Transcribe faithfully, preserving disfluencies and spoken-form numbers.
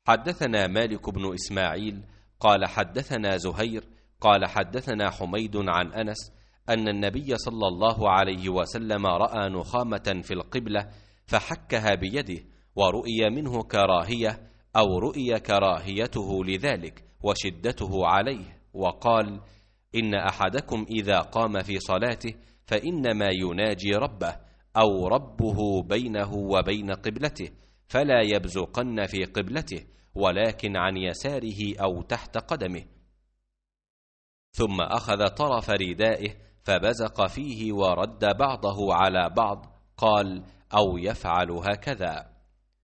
حدثنا مالك بن إسماعيل قال حدثنا زهير قال حدثنا حميد عن أنس أن النبي صلى الله عليه وسلم رأى نخامة في القبلة فحكها بيده، ورؤي منه كراهية أو رؤي كراهيته لذلك وشدته عليه، وقال: إن أحدكم إذا قام في صلاته فإنما يناجي ربه أو ربه بينه وبين قبلته، فلا يبزقن في قبلته ولكن عن يساره أو تحت قدمه. ثم أخذ طرف ردائه فبزق فيه ورد بعضه على بعض، قال: أو يفعل هكذا.